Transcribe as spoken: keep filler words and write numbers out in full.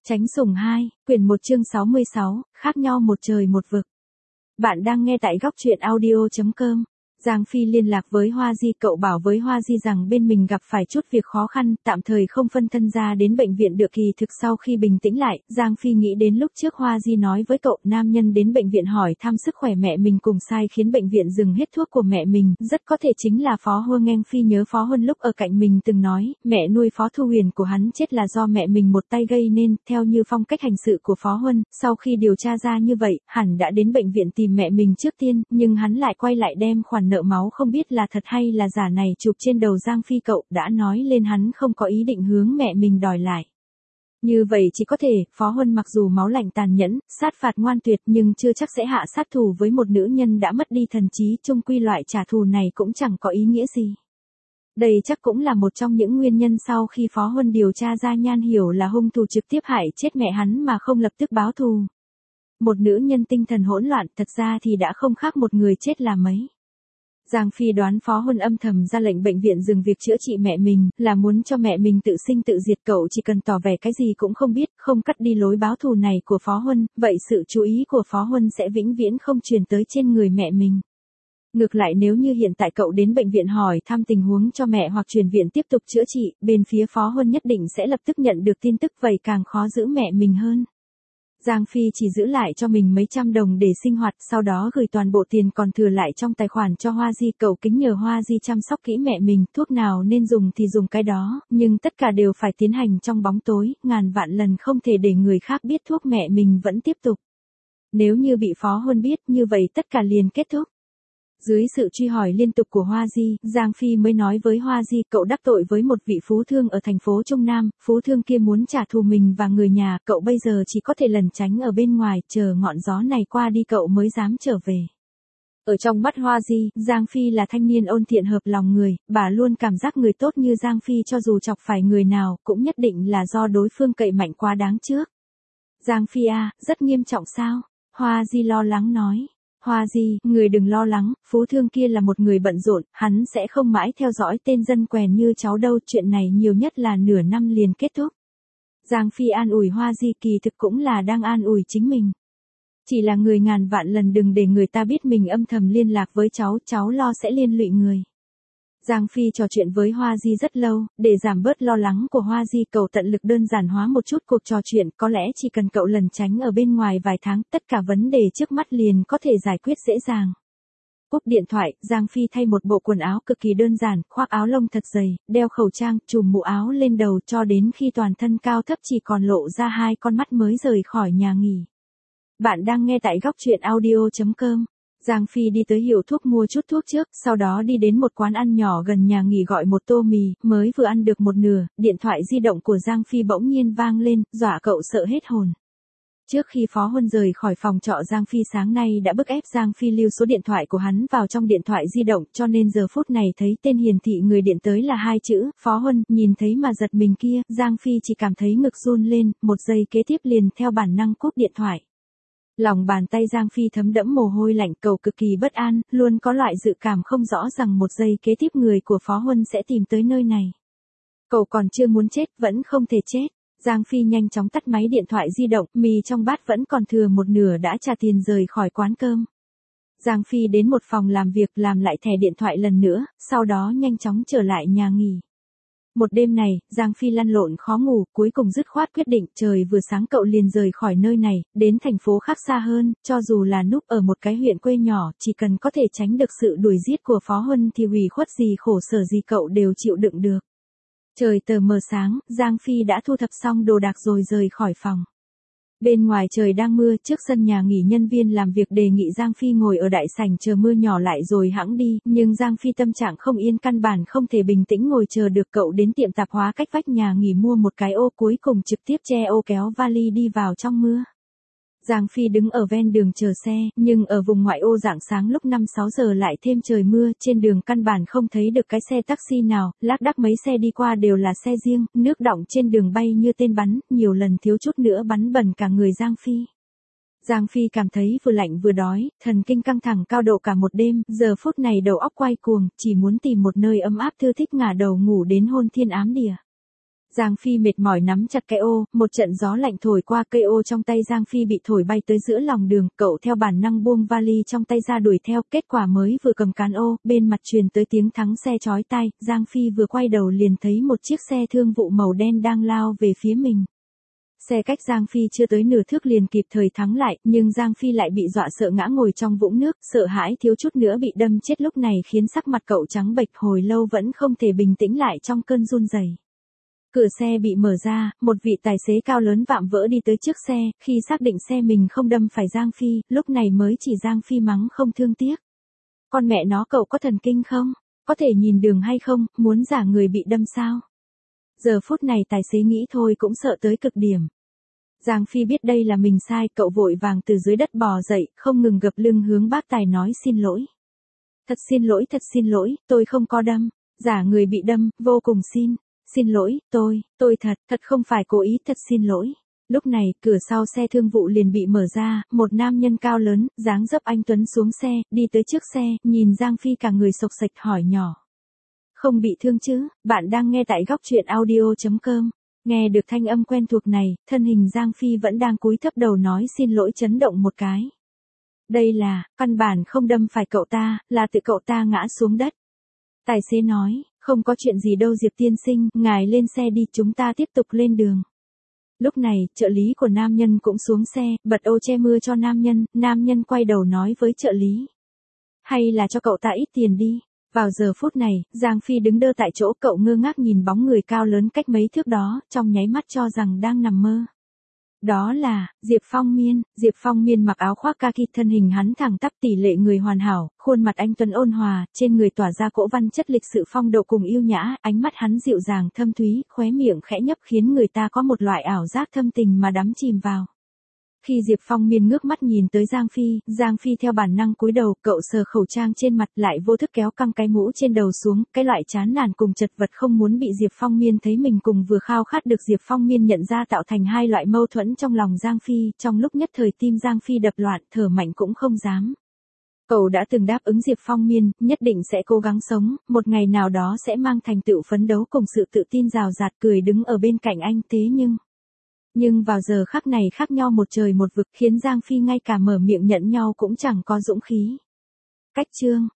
Tránh sủng hai, quyển một chương sáu mươi sáu, khác nhau một trời một vực. Bạn đang nghe tại góc truyện audio chấm com. Giang Phi liên lạc với Hoa Di, cậu bảo với Hoa Di rằng bên mình gặp phải chút việc khó khăn, tạm thời không phân thân ra đến bệnh viện được. Kỳ thực sau khi bình tĩnh lại, Giang Phi nghĩ đến lúc trước Hoa Di nói với cậu, nam nhân đến bệnh viện hỏi thăm sức khỏe mẹ mình cùng sai khiến bệnh viện dừng hết thuốc của mẹ mình, rất có thể chính là Phó Huân. Ngang Phi nhớ Phó Huân lúc ở cạnh mình từng nói, mẹ nuôi Phó Thu Huyền của hắn chết là do mẹ mình một tay gây nên, theo như phong cách hành sự của Phó Huân, sau khi điều tra ra như vậy, hẳn đã đến bệnh viện tìm mẹ mình trước tiên, nhưng hắn lại quay lại đem khoản nợ máu không biết là thật hay là giả này chụp trên đầu Giang Phi. Cậu đã nói lên hắn không có ý định hướng mẹ mình đòi lại. Như vậy chỉ có thể, Phó Huân mặc dù máu lạnh tàn nhẫn, sát phạt ngoan tuyệt nhưng chưa chắc sẽ hạ sát thủ với một nữ nhân đã mất đi thần trí, chung quy loại trả thù này cũng chẳng có ý nghĩa gì. Đây chắc cũng là một trong những nguyên nhân sau khi Phó Huân điều tra ra Nhan Hiểu là hung thủ trực tiếp hại chết mẹ hắn mà không lập tức báo thù. Một nữ nhân tinh thần hỗn loạn thật ra thì đã không khác một người chết là mấy. Giang Phi đoán Phó Huân âm thầm ra lệnh bệnh viện dừng việc chữa trị mẹ mình, là muốn cho mẹ mình tự sinh tự diệt. Cậu chỉ cần tỏ vẻ cái gì cũng không biết, không cắt đi lối báo thù này của Phó Huân, vậy sự chú ý của Phó Huân sẽ vĩnh viễn không truyền tới trên người mẹ mình. Ngược lại nếu như hiện tại cậu đến bệnh viện hỏi thăm tình huống cho mẹ hoặc chuyển viện tiếp tục chữa trị, bên phía Phó Huân nhất định sẽ lập tức nhận được tin tức, vậy càng khó giữ mẹ mình hơn. Giang Phi chỉ giữ lại cho mình mấy trăm đồng để sinh hoạt, sau đó gửi toàn bộ tiền còn thừa lại trong tài khoản cho Hoa Di. Cậu kính nhờ Hoa Di chăm sóc kỹ mẹ mình, thuốc nào nên dùng thì dùng cái đó, nhưng tất cả đều phải tiến hành trong bóng tối, ngàn vạn lần không thể để người khác biết thuốc mẹ mình vẫn tiếp tục. Nếu như bị Phó Huân biết, như vậy tất cả liền kết thúc. Dưới sự truy hỏi liên tục của Hoa Di, Giang Phi mới nói với Hoa Di, cậu đắc tội với một vị phú thương ở thành phố Trung Nam, phú thương kia muốn trả thù mình và người nhà, cậu bây giờ chỉ có thể lẩn tránh ở bên ngoài, chờ ngọn gió này qua đi cậu mới dám trở về. Ở trong mắt Hoa Di, Giang Phi là thanh niên ôn thiện hợp lòng người, bà luôn cảm giác người tốt như Giang Phi cho dù chọc phải người nào, cũng nhất định là do đối phương cậy mạnh quá đáng trước. Giang Phi à, rất nghiêm trọng sao? Hoa Di lo lắng nói. Hoa Di, người đừng lo lắng, phú thương kia là một người bận rộn, hắn sẽ không mãi theo dõi tên dân quèn như cháu đâu, chuyện này nhiều nhất là nửa năm liền kết thúc. Giang Phi an ủi Hoa Di, kỳ thực cũng là đang an ủi chính mình. Chỉ là người ngàn vạn lần đừng để người ta biết mình âm thầm liên lạc với cháu, cháu lo sẽ liên lụy người. Giang Phi trò chuyện với Hoa Di rất lâu, để giảm bớt lo lắng của Hoa Di, cậu tận lực đơn giản hóa một chút cuộc trò chuyện, có lẽ chỉ cần cậu lẩn tránh ở bên ngoài vài tháng, tất cả vấn đề trước mắt liền có thể giải quyết dễ dàng. Cúp điện thoại, Giang Phi thay một bộ quần áo cực kỳ đơn giản, khoác áo lông thật dày, đeo khẩu trang, trùm mũ áo lên đầu cho đến khi toàn thân cao thấp chỉ còn lộ ra hai con mắt mới rời khỏi nhà nghỉ. Bạn đang nghe tại góc truyện audio chấm com. Giang Phi đi tới hiệu thuốc mua chút thuốc trước, sau đó đi đến một quán ăn nhỏ gần nhà nghỉ gọi một tô mì, mới vừa ăn được một nửa, điện thoại di động của Giang Phi bỗng nhiên vang lên, dọa cậu sợ hết hồn. Trước khi Phó Huân rời khỏi phòng trọ Giang Phi sáng nay đã bức ép Giang Phi lưu số điện thoại của hắn vào trong điện thoại di động, cho nên giờ phút này thấy tên hiển thị người điện tới là hai chữ, Phó Huân, nhìn thấy mà giật mình kia, Giang Phi chỉ cảm thấy ngực run lên, một giây kế tiếp liền theo bản năng cúp điện thoại. Lòng bàn tay Giang Phi thấm đẫm mồ hôi lạnh, cậu cực kỳ bất an, luôn có loại dự cảm không rõ rằng một giây kế tiếp người của Phó Huân sẽ tìm tới nơi này. Cậu còn chưa muốn chết, vẫn không thể chết. Giang Phi nhanh chóng tắt máy điện thoại di động, mì trong bát vẫn còn thừa một nửa đã trả tiền rời khỏi quán cơm. Giang Phi đến một phòng làm việc làm lại thẻ điện thoại lần nữa, sau đó nhanh chóng trở lại nhà nghỉ. Một đêm này, Giang Phi lăn lộn khó ngủ, cuối cùng dứt khoát quyết định, trời vừa sáng cậu liền rời khỏi nơi này, đến thành phố khác xa hơn, cho dù là núp ở một cái huyện quê nhỏ, chỉ cần có thể tránh được sự đuổi giết của Phó Huân thì hủy khuất gì khổ sở gì cậu đều chịu đựng được. Trời tờ mờ sáng, Giang Phi đã thu thập xong đồ đạc rồi rời khỏi phòng. Bên ngoài trời đang mưa, trước sân nhà nghỉ nhân viên làm việc đề nghị Giang Phi ngồi ở đại sảnh chờ mưa nhỏ lại rồi hẵng đi, nhưng Giang Phi tâm trạng không yên, căn bản không thể bình tĩnh ngồi chờ được. Cậu đến tiệm tạp hóa cách vách nhà nghỉ mua một cái ô, cuối cùng trực tiếp che ô kéo vali đi vào trong mưa. Giang Phi đứng ở ven đường chờ xe, nhưng ở vùng ngoại ô rạng sáng lúc năm sáu giờ lại thêm trời mưa, trên đường căn bản không thấy được cái xe taxi nào, lác đác mấy xe đi qua đều là xe riêng, nước đọng trên đường bay như tên bắn, nhiều lần thiếu chút nữa bắn bẩn cả người Giang Phi. Giang Phi cảm thấy vừa lạnh vừa đói, thần kinh căng thẳng cao độ cả một đêm, giờ phút này đầu óc quay cuồng, chỉ muốn tìm một nơi ấm áp thư thích ngả đầu ngủ đến hôn thiên ám địa. Giang Phi mệt mỏi nắm chặt cái ô, một trận gió lạnh thổi qua, cây ô trong tay Giang Phi bị thổi bay tới giữa lòng đường, cậu theo bản năng buông vali trong tay ra đuổi theo, kết quả mới vừa cầm cán ô, bên mặt truyền tới tiếng thắng xe chói tai, Giang Phi vừa quay đầu liền thấy một chiếc xe thương vụ màu đen đang lao về phía mình. Xe cách Giang Phi chưa tới nửa thước liền kịp thời thắng lại, nhưng Giang Phi lại bị dọa sợ ngã ngồi trong vũng nước, sợ hãi thiếu chút nữa bị đâm chết, lúc này khiến sắc mặt cậu trắng bệch, hồi lâu vẫn không thể bình tĩnh lại trong cơn run rẩy. Cửa xe bị mở ra, một vị tài xế cao lớn vạm vỡ đi tới trước xe, khi xác định xe mình không đâm phải Giang Phi, lúc này mới chỉ Giang Phi mắng không thương tiếc. Con mẹ nó, cậu có thần kinh không? Có thể nhìn đường hay không, muốn giả người bị đâm sao? Giờ phút này tài xế nghĩ thôi cũng sợ tới cực điểm. Giang Phi biết đây là mình sai, cậu vội vàng từ dưới đất bò dậy, không ngừng gập lưng hướng bác tài nói xin lỗi. Thật xin lỗi, thật xin lỗi, tôi không có đâm, giả người bị đâm, vô cùng xin. Xin lỗi, tôi, tôi thật, thật không phải cố ý, thật xin lỗi. Lúc này, cửa sau xe thương vụ liền bị mở ra, một nam nhân cao lớn, dáng dấp anh tuấn xuống xe, đi tới trước xe, nhìn Giang Phi cả người sộc sạch hỏi nhỏ. Không bị thương chứ? Bạn đang nghe tại góc truyện audio chấm com. Nghe được thanh âm quen thuộc này, thân hình Giang Phi vẫn đang cúi thấp đầu nói xin lỗi chấn động một cái. Đây là, căn bản không đâm phải cậu ta, là tự cậu ta ngã xuống đất. Tài xế nói. Không có chuyện gì đâu Diệp tiên sinh, ngài lên xe đi, chúng ta tiếp tục lên đường. Lúc này, trợ lý của nam nhân cũng xuống xe, bật ô che mưa cho nam nhân, nam nhân quay đầu nói với trợ lý. Hay là cho cậu ta ít tiền đi. Vào giờ phút này, Giang Phi đứng đơ tại chỗ, cậu ngơ ngác nhìn bóng người cao lớn cách mấy thước đó, trong nháy mắt cho rằng đang nằm mơ. Đó là, Diệp Phong Miên, Diệp Phong Miên mặc áo khoác kaki, thân hình hắn thẳng tắp tỷ lệ người hoàn hảo, khuôn mặt anh tuấn ôn hòa, trên người tỏa ra cỗ văn chất lịch sự phong độ cùng yêu nhã, ánh mắt hắn dịu dàng thâm thúy, khóe miệng khẽ nhấp khiến người ta có một loại ảo giác thâm tình mà đắm chìm vào. Khi Diệp Phong Miên ngước mắt nhìn tới Giang Phi, Giang Phi theo bản năng cúi đầu, cậu sờ khẩu trang trên mặt lại vô thức kéo căng cái mũ trên đầu xuống, cái loại chán nản cùng chật vật không muốn bị Diệp Phong Miên thấy mình cùng vừa khao khát được Diệp Phong Miên nhận ra tạo thành hai loại mâu thuẫn trong lòng Giang Phi, trong lúc nhất thời tim Giang Phi đập loạn, thở mạnh cũng không dám. Cậu đã từng đáp ứng Diệp Phong Miên, nhất định sẽ cố gắng sống, một ngày nào đó sẽ mang thành tựu phấn đấu cùng sự tự tin rào rạt cười đứng ở bên cạnh anh, thế nhưng... Nhưng vào giờ khắc này khác nhau một trời một vực khiến Giang Phi ngay cả mở miệng nhận nhau cũng chẳng có dũng khí. Cách chương